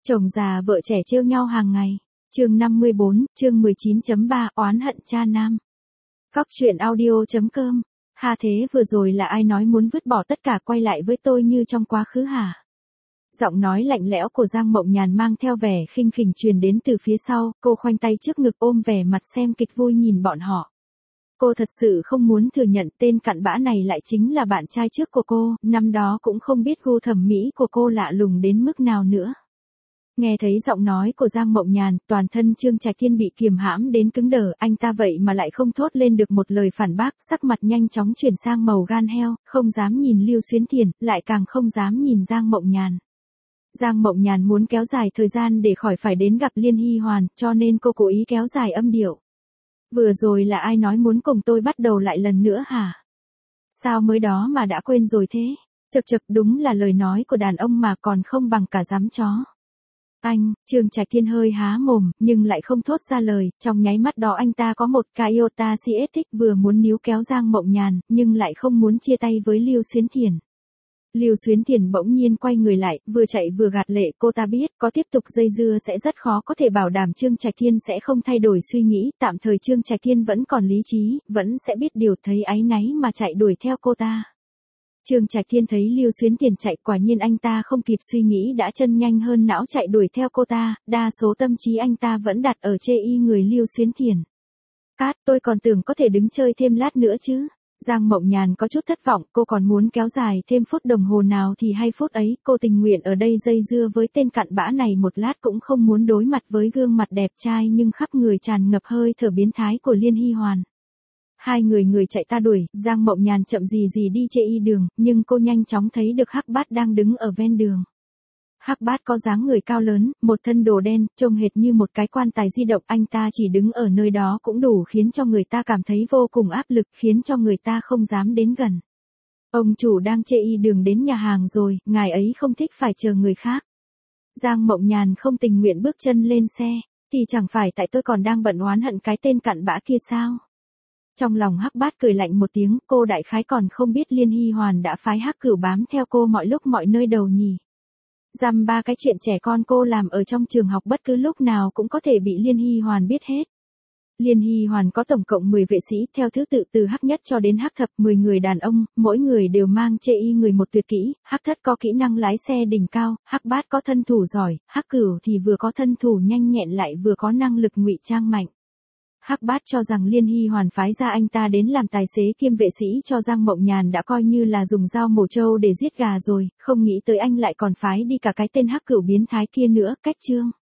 Chồng già vợ trẻ trêu nhau hàng ngày. Chương 54, chương 19.3 oán hận cha nam. Góc truyện audio.com. Ha thế vừa rồi là ai nói muốn vứt bỏ tất cả quay lại với tôi như trong quá khứ hả? Giọng nói lạnh lẽo của Giang Mộng Nhàn mang theo vẻ khinh khỉnh truyền đến từ phía sau, cô khoanh tay trước ngực ôm vẻ mặt xem kịch vui nhìn bọn họ. Cô thật sự không muốn thừa nhận tên cặn bã này lại chính là bạn trai trước của cô, năm đó cũng không biết gu thẩm mỹ của cô lạ lùng đến mức nào nữa. Nghe thấy giọng nói của Giang Mộng Nhàn, toàn thân Trương Trạch Thiên bị kiềm hãm đến cứng đờ, anh ta vậy mà lại không thốt lên được một lời phản bác, sắc mặt nhanh chóng chuyển sang màu gan heo, không dám nhìn Lưu Xuyến Thiền, lại càng không dám nhìn Giang Mộng Nhàn. Giang Mộng Nhàn muốn kéo dài thời gian để khỏi phải đến gặp Liên Hy Hoàn, cho nên cô cố ý kéo dài âm điệu. Vừa rồi là ai nói muốn cùng tôi bắt đầu lại lần nữa hả? Sao mới đó mà đã quên rồi thế? Chậc chậc, đúng là lời nói của đàn ông mà còn không bằng cả dám chó. Anh, Trương Trạch Thiên hơi há mồm, nhưng lại không thốt ra lời, trong nháy mắt đó anh ta có một cái iota siết thích vừa muốn níu kéo Giang Mộng Nhàn, nhưng lại không muốn chia tay với Lưu Xuyến Thiền. Lưu Xuyến Thiền bỗng nhiên quay người lại, vừa chạy vừa gạt lệ, cô ta biết, có tiếp tục dây dưa sẽ rất khó có thể bảo đảm Trương Trạch Thiên sẽ không thay đổi suy nghĩ, tạm thời Trương Trạch Thiên vẫn còn lý trí, vẫn sẽ biết điều, thấy áy náy mà chạy đuổi theo cô ta. Trương Trạch Thiên thấy Lưu Xuyến Thiền chạy, quả nhiên anh ta không kịp suy nghĩ đã chân nhanh hơn não chạy đuổi theo cô ta, đa số tâm trí anh ta vẫn đặt ở chê y người Lưu Xuyến Thiền. Cát, tôi còn tưởng có thể đứng chơi thêm lát nữa chứ. Giang Mộng Nhàn có chút thất vọng, cô còn muốn kéo dài thêm phút đồng hồ nào thì hay phút ấy, cô tình nguyện ở đây dây dưa với tên cặn bã này một lát cũng không muốn đối mặt với gương mặt đẹp trai nhưng khắp người tràn ngập hơi thở biến thái của Liên Hy Hoàn. Hai người chạy ta đuổi, Giang Mộng Nhàn chậm gì đi chê y đường, nhưng cô nhanh chóng thấy được Hắc Bát đang đứng ở ven đường. Hắc Bát có dáng người cao lớn, một thân đồ đen, trông hệt như một cái quan tài di động, anh ta chỉ đứng ở nơi đó cũng đủ khiến cho người ta cảm thấy vô cùng áp lực, khiến cho người ta không dám đến gần. Ông chủ đang chê y đường đến nhà hàng rồi, ngài ấy không thích phải chờ người khác. Giang Mộng Nhàn không tình nguyện bước chân lên xe, thì chẳng phải tại tôi còn đang bận oán hận cái tên cặn bã kia sao? Trong lòng Hắc Bát cười lạnh một tiếng, cô đại khái còn không biết Liên Hy Hoàn đã phái Hắc Cửu bám theo cô mọi lúc mọi nơi đầu nhỉ. Dăm ba cái chuyện trẻ con cô làm ở trong trường học bất cứ lúc nào cũng có thể bị Liên Hy Hoàn biết hết. Liên Hy Hoàn có tổng cộng 10 vệ sĩ, theo thứ tự từ Hắc nhất cho đến Hắc thập, 10 người đàn ông, mỗi người đều mang chê y người một tuyệt kỹ, Hắc thất có kỹ năng lái xe đỉnh cao, Hắc bát có thân thủ giỏi, Hắc cửu thì vừa có thân thủ nhanh nhẹn lại vừa có năng lực ngụy trang mạnh. Hắc Bát cho rằng Liên Hy Hoàn phái ra anh ta đến làm tài xế kiêm vệ sĩ cho Giang Mộng Nhàn đã coi như là dùng dao mổ trâu để giết gà rồi, không nghĩ tới anh lại còn phái đi cả cái tên Hắc Cửu biến thái kia nữa, cách chương.